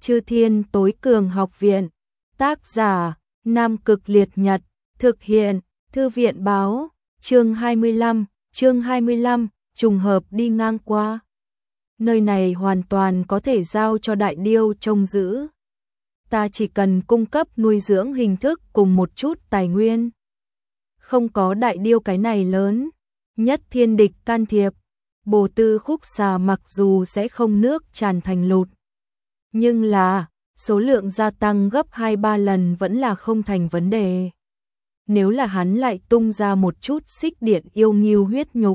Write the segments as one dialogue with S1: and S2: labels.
S1: Chư Thiên Tối Cường Học Viện. Tác giả: Nam Cực Liệt Nhật. Thực hiện: Thư viện báo. Chương 25, trùng hợp đi ngang qua. Nơi này hoàn toàn có thể giao cho Đại Điêu trông giữ. Ta chỉ cần cung cấp nuôi dưỡng hình thức cùng một chút tài nguyên. Không có Đại Điêu cái này lớn, nhất thiên địch can thiệp, Bồ Tư Khúc Xà mặc dù sẽ không nước tràn thành lụt, nhưng là số lượng gia tăng gấp 2-3 lần vẫn là không thành vấn đề. Nếu là hắn lại tung ra một chút xích điện yêu nghiêu huyết nhục,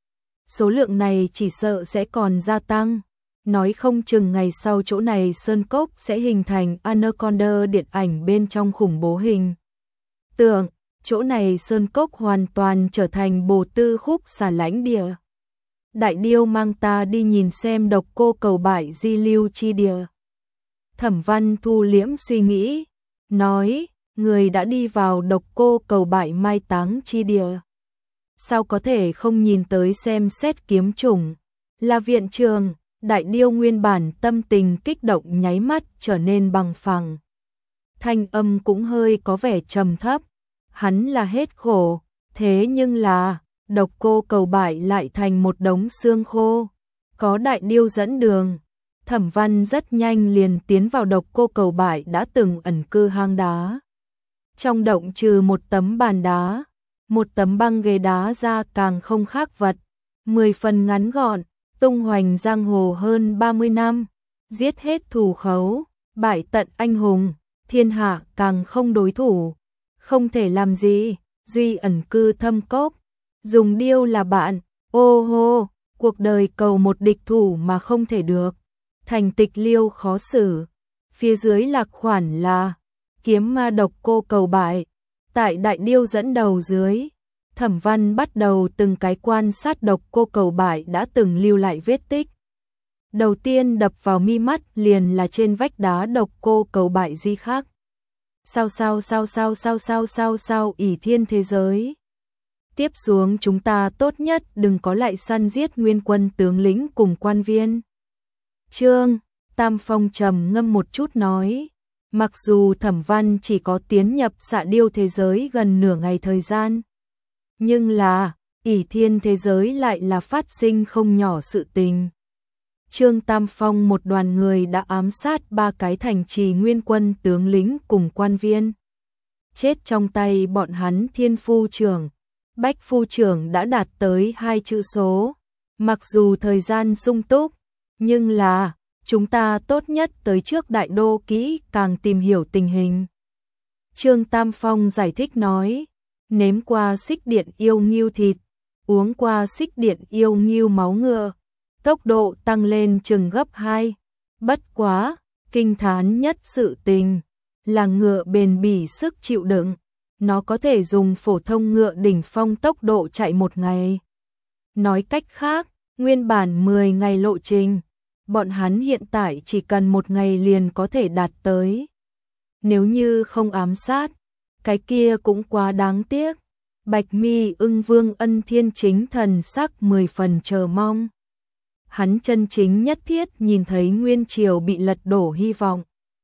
S1: số lượng này chỉ sợ sẽ còn gia tăng. Nói không chừng ngày sau chỗ này sơn cốc sẽ hình thành Anaconda điện ảnh bên trong khủng bố hình tượng, chỗ này sơn cốc hoàn toàn trở thành Bồ Tư Khúc Xà lãnh địa. Đại Điêu mang ta đi nhìn xem Độc Cô Cầu Bại di lưu chi địa. Thẩm Văn thu liễm suy nghĩ, nói, người đã đi vào Độc Cô Cầu Bại mai táng chi địa, sao có thể không nhìn tới xem xét kiếm chủng. Là viện trường. Đại Điêu nguyên bản tâm tình kích động nháy mắt trở nên bằng phẳng. Thanh âm cũng hơi có vẻ trầm thấp. Hắn là hết khổ, thế nhưng là Độc Cô Cầu Bại lại thành một đống xương khô. Có Đại Điêu dẫn đường, Thẩm Văn rất nhanh liền tiến vào Độc Cô Cầu Bại đã từng ẩn cư hang đá. Trong động trừ một tấm bàn đá, một tấm băng ghế đá ra càng không khác vật, 10 phần ngắn gọn. Tung hoành giang hồ hơn 30 năm, giết hết thù khấu, bại tận anh hùng, thiên hạ càng không đối thủ, không thể làm gì, duy ẩn cư thâm cốc, dùng điêu là bạn, ô hô, cuộc đời cầu một địch thủ mà không thể được, thành tịch liêu khó xử. Phía dưới lạc khoản là kiếm ma Độc Cô Cầu Bại, tại Đại Điêu dẫn đầu dưới. Thẩm Văn bắt đầu từng cái quan sát Độc Cô Cầu Bại đã từng lưu lại vết tích. Đầu tiên đập vào mi mắt liền là trên vách đá Độc Cô Cầu Bại di khắc. Sao ỷ thiên thế giới. Tiếp xuống chúng ta tốt nhất đừng có lại săn giết nguyên quân tướng lĩnh cùng quan viên. Trương Tam Phong trầm ngâm một chút nói, mặc dù Thẩm Văn chỉ có tiến nhập Xạ Điêu thế giới gần nửa ngày thời gian, nhưng là, ỷ thiên thế giới lại là phát sinh không nhỏ sự tình. Trương Tam Phong một đoàn người đã ám sát 3 cái thành trì nguyên quân tướng lĩnh cùng quan viên. Chết trong tay bọn hắn Thiên Phu Trưởng, Bách Phu Trưởng đã đạt tới 2 chữ số. Mặc dù thời gian sung túc, nhưng là, chúng ta tốt nhất tới trước Đại Đô kỹ càng tìm hiểu tình hình. Trương Tam Phong giải thích nói, nếm qua xích điện yêu nghiêu thịt, uống qua xích điện yêu nghiêu máu ngựa, tốc độ tăng lên chừng gấp 2. Bất quá, kinh thán nhất sự tình là ngựa bền bỉ sức chịu đựng, nó có thể dùng phổ thông ngựa đỉnh phong tốc độ chạy 1 ngày. Nói cách khác, nguyên bản 10 ngày lộ trình, bọn hắn hiện tại chỉ cần 1 ngày liền có thể đạt tới. Nếu như không ám sát, cái kia cũng quá đáng tiếc. Bạch Mi Ưng Vương Ân Thiên chính thần sắc 10 phần chờ mong. Hắn chân chính nhất thiết nhìn thấy Nguyên Triều bị lật đổ hy vọng.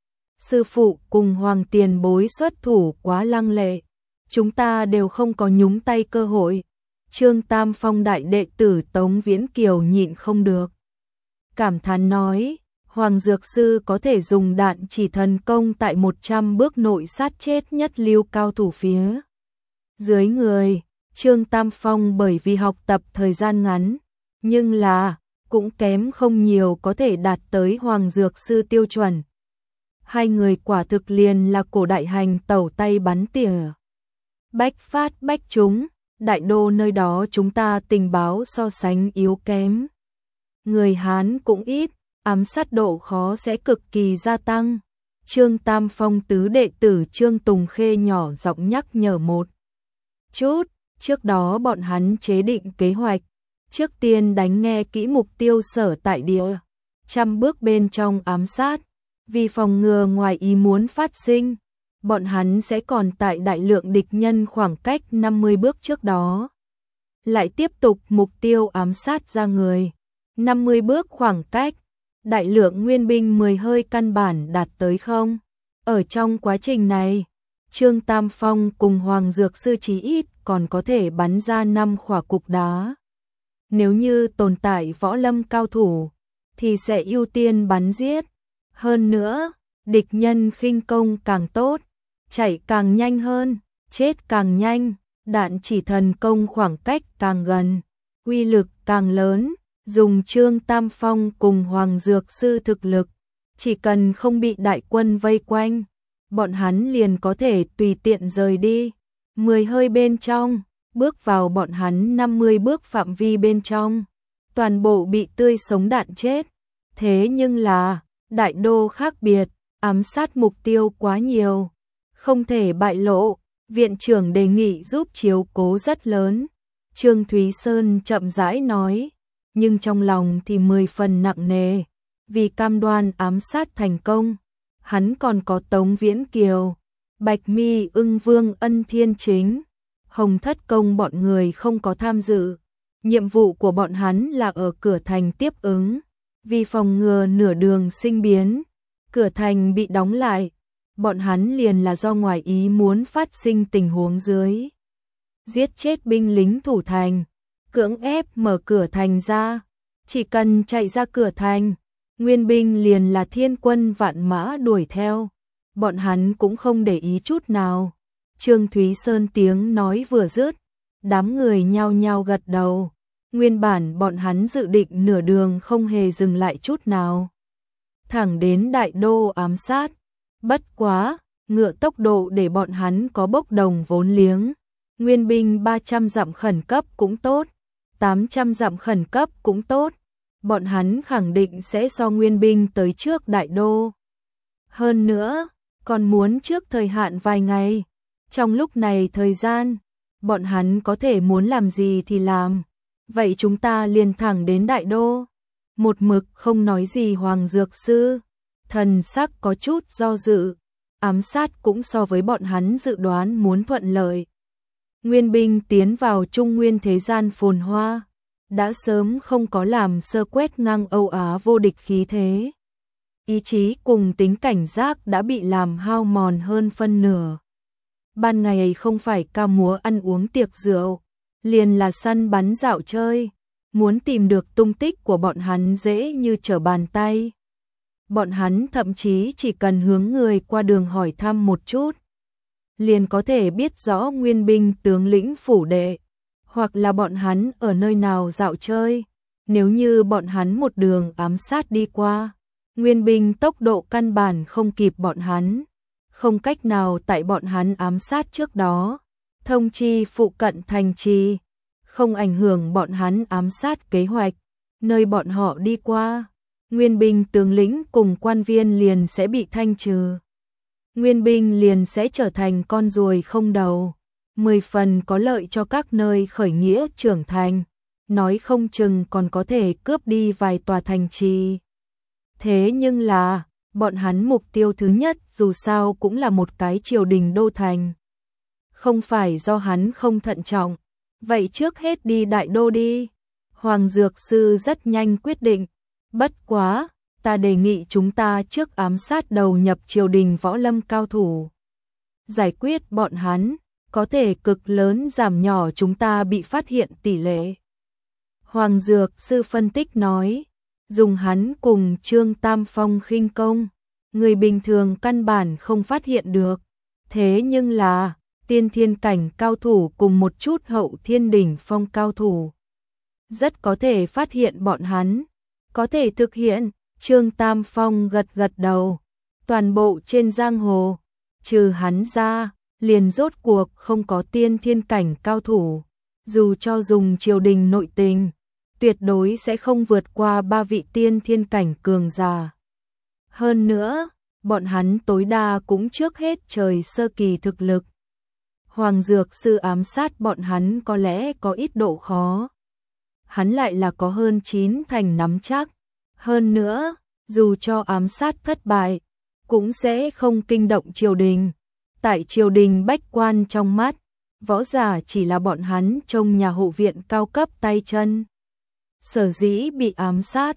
S1: Sư phụ cùng Hoàng tiền bối xuất thủ quá lăng lệ, chúng ta đều không có nhúng tay cơ hội. Trương Tam Phong đại đệ tử Tống Viễn Kiều nhịn không được, cảm thán nói, Hoàng Dược Sư có thể dùng đạn chỉ thần công tại 100 bước nội sát chết nhất lưu cao thủ phía dưới người. Trương Tam Phong bởi vì học tập thời gian ngắn, nhưng là cũng kém không nhiều có thể đạt tới Hoàng Dược Sư tiêu chuẩn. Hai người quả thực liền là cổ đại hành tẩu tay bắn tỉa, bách phát bách trúng. Đại Đô nơi đó chúng ta tình báo so sánh yếu kém, người Hán cũng ít, ám sát độ khó sẽ cực kỳ gia tăng. Trương Tam Phong tứ đệ tử Trương Tùng Khê nhỏ giọng nhắc nhở một chút. Trước đó bọn hắn chế định kế hoạch, trước tiên đánh nghe kỹ mục tiêu sở tại địa, 100 bước bên trong ám sát, vì phòng ngừa ngoài ý muốn phát sinh, bọn hắn sẽ còn tại đại lượng địch nhân khoảng cách 50 bước trước đó, lại tiếp tục mục tiêu ám sát ra người. 50 bước khoảng cách, đại lượng nguyên binh 10 hơi căn bản đạt tới không. Ở trong quá trình này, Trương Tam Phong cùng Hoàng Dược Sư chí ít còn có thể bắn ra 5 quả cục đá. Nếu như tồn tại võ lâm cao thủ, thì sẽ ưu tiên bắn giết. Hơn nữa, địch nhân khinh công càng tốt, chạy càng nhanh hơn, chết càng nhanh, đạn chỉ thần công khoảng cách càng gần, uy lực càng lớn. Dùng Trương Tam Phong cùng Hoàng Dược Sư thực lực, chỉ cần không bị đại quân vây quanh, bọn hắn liền có thể tùy tiện rời đi. 10 hơi bên trong, bước vào bọn hắn 50 bước phạm vi bên trong, toàn bộ bị tươi sống đạn chết. Thế nhưng là, đại đô khác biệt, ám sát mục tiêu quá nhiều, không thể bại lộ, viện trưởng đề nghị giúp chiếu cố rất lớn. Trương Thúy Sơn chậm rãi nói, nhưng trong lòng thì 10 phần nặng nề, vì cam đoan ám sát thành công, hắn còn có Tống Viễn Kiều, Bạch Mi Ưng Vương Ân Thiên Chính, Hồng Thất Công bọn người không có tham dự. Nhiệm vụ của bọn hắn là ở cửa thành tiếp ứng, vì phòng ngừa nửa đường sinh biến, cửa thành bị đóng lại, bọn hắn liền là do ngoài ý muốn phát sinh tình huống dưới. Giết chết binh lính thủ thành, cưỡng ép mở cửa thành ra, chỉ cần chạy ra cửa thành, nguyên binh liền là thiên quân vạn mã đuổi theo, bọn hắn cũng không để ý chút nào. Trương Thúy Sơn tiếng nói vừa dứt, đám người nhao nhao gật đầu, nguyên bản bọn hắn dự định nửa đường không hề dừng lại chút nào. Thẳng đến đại đô ám sát, bất quá, ngựa tốc độ để bọn hắn có bốc đồng vốn liếng, nguyên binh 300 dặm khẩn cấp cũng tốt, 800 dặm khẩn cấp cũng tốt, bọn hắn khẳng định sẽ so nguyên binh tới trước đại đô. Hơn nữa, còn muốn trước thời hạn vài ngày, trong lúc này thời gian, bọn hắn có thể muốn làm gì thì làm, vậy chúng ta liền thẳng đến đại đô. Một mực không nói gì Hoàng Dược Sư, thần sắc có chút do dự, ám sát cũng so với bọn hắn dự đoán muốn thuận lợi. Nguyên binh tiến vào Trung Nguyên thế gian phồn hoa, đã sớm không có làm sơ quét ngang Âu Á vô địch khí thế. Ý chí cùng tính cảnh giác đã bị làm hao mòn hơn phân nửa. Ban ngày không phải ca múa ăn uống tiệc rượu, liền là săn bắn dạo chơi, muốn tìm được tung tích của bọn hắn dễ như trở bàn tay. Bọn hắn thậm chí chỉ cần hướng người qua đường hỏi thăm một chút, liền có thể biết rõ nguyên binh tướng lĩnh phủ đệ, hoặc là bọn hắn ở nơi nào dạo chơi. Nếu như bọn hắn một đường ám sát đi qua, nguyên binh tốc độ căn bản không kịp bọn hắn, không cách nào tại bọn hắn ám sát trước đó thông chi phụ cận thành trì, không ảnh hưởng bọn hắn ám sát kế hoạch. Nơi bọn họ đi qua, nguyên binh tướng lĩnh cùng quan viên liền sẽ bị thanh trừ, nguyên binh liền sẽ trở thành con ruồi không đầu, 10 phần có lợi cho các nơi khởi nghĩa trưởng thành, nói không chừng còn có thể cướp đi vài tòa thành trì. Thế nhưng là, bọn hắn mục tiêu thứ nhất dù sao cũng là một cái triều đình đô thành. Không phải do hắn không thận trọng, vậy trước hết đi đại đô đi. Hoàng Dược Sư rất nhanh quyết định, bất quá, ta đề nghị chúng ta trước ám sát đầu nhập triều đình võ lâm cao thủ. Giải quyết bọn hắn, có thể cực lớn giảm nhỏ chúng ta bị phát hiện tỷ lệ. Hoàng Dược Sư phân tích nói, dùng hắn cùng Trương Tam Phong khinh công, người bình thường căn bản không phát hiện được. Thế nhưng là, tiên thiên cảnh cao thủ cùng một chút hậu thiên đỉnh phong cao thủ, rất có thể phát hiện bọn hắn, có thể thực hiện. Trương Tam Phong gật gật đầu, toàn bộ trên giang hồ, trừ hắn ra, liền rốt cuộc không có tiên thiên cảnh cao thủ, dù cho dùng triều đình nội tình, tuyệt đối sẽ không vượt qua 3 vị tiên thiên cảnh cường giả. Hơn nữa, bọn hắn tối đa cũng trước hết trời sơ kỳ thực lực. Hoàng Dược Sư ám sát bọn hắn có lẽ có ít độ khó, hắn lại là có hơn 9 thành nắm chắc. Hơn nữa, dù cho ám sát thất bại, cũng sẽ không kinh động triều đình. Tại triều đình bách quan trong mắt, võ giả chỉ là bọn hắn trong nhà hộ viện cao cấp tay chân. Sở dĩ bị ám sát,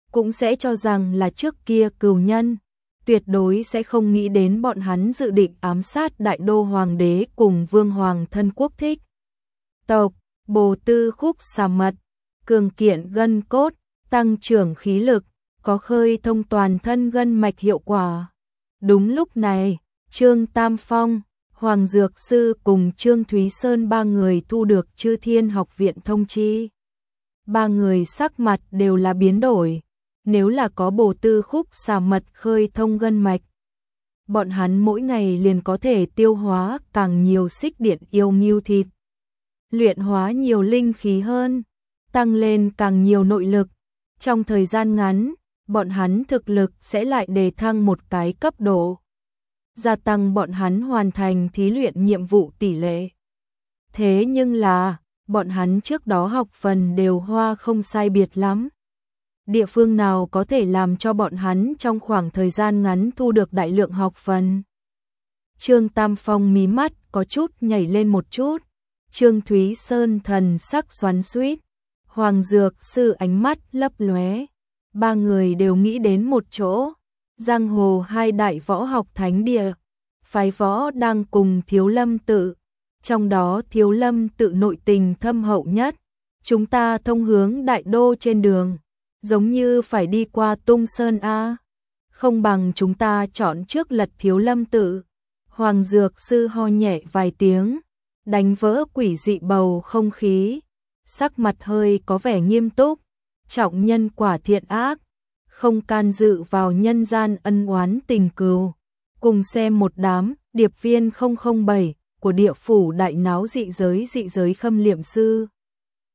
S1: cũng sẽ cho rằng là trước kia cừu nhân, tuyệt đối sẽ không nghĩ đến bọn hắn dự định ám sát đại đô hoàng đế cùng vương hoàng thân quốc thích. Tộc, bồ tư khúc xà mật, cường kiện gân cốt, tăng trưởng khí lực, có khơi thông toàn thân gân mạch hiệu quả. Đúng lúc này, Trương Tam Phong, Hoàng Dược Sư cùng Trương Thúy Sơn ba người thu được Chư Thiên Học Viện thông chi. Ba người sắc mặt đều là biến đổi, nếu là có bồ tư khúc xà mật khơi thông gân mạch. Bọn hắn mỗi ngày liền có thể tiêu hóa càng nhiều xích điện yêu ngưu thịt, luyện hóa nhiều linh khí hơn, tăng lên càng nhiều nội lực. Trong thời gian ngắn, bọn hắn thực lực sẽ lại đề thăng một cái cấp độ, gia tăng bọn hắn hoàn thành thí luyện nhiệm vụ tỷ lệ. Thế nhưng là, bọn hắn trước đó học phần đều hoa không sai biệt lắm. Địa phương nào có thể làm cho bọn hắn trong khoảng thời gian ngắn thu được đại lượng học phần? Trương Tam Phong mí mắt có chút nhảy lên một chút, Trương Thúy Sơn thần sắc xoắn xuýt, Hoàng Dược Sư ánh mắt lấp lóe. Ba người đều nghĩ đến một chỗ, giang hồ hai đại võ học thánh địa, phái võ đang cùng Thiếu Lâm Tự, trong đó Thiếu Lâm Tự nội tình thâm hậu nhất. Chúng ta thông hướng đại đô trên đường, giống như phải đi qua Tung Sơn a, không bằng chúng ta chọn trước lật Thiếu Lâm Tự. Hoàng Dược Sư ho nhẹ vài tiếng, đánh vỡ quỷ dị bầu không khí, sắc mặt hơi có vẻ nghiêm túc, trọng nhân quả thiện ác, không can dự vào nhân gian ân oán tình cừu. Cùng xem một đám điệp viên 007 của địa phủ đại náo dị giới Khâm Liệm Sư.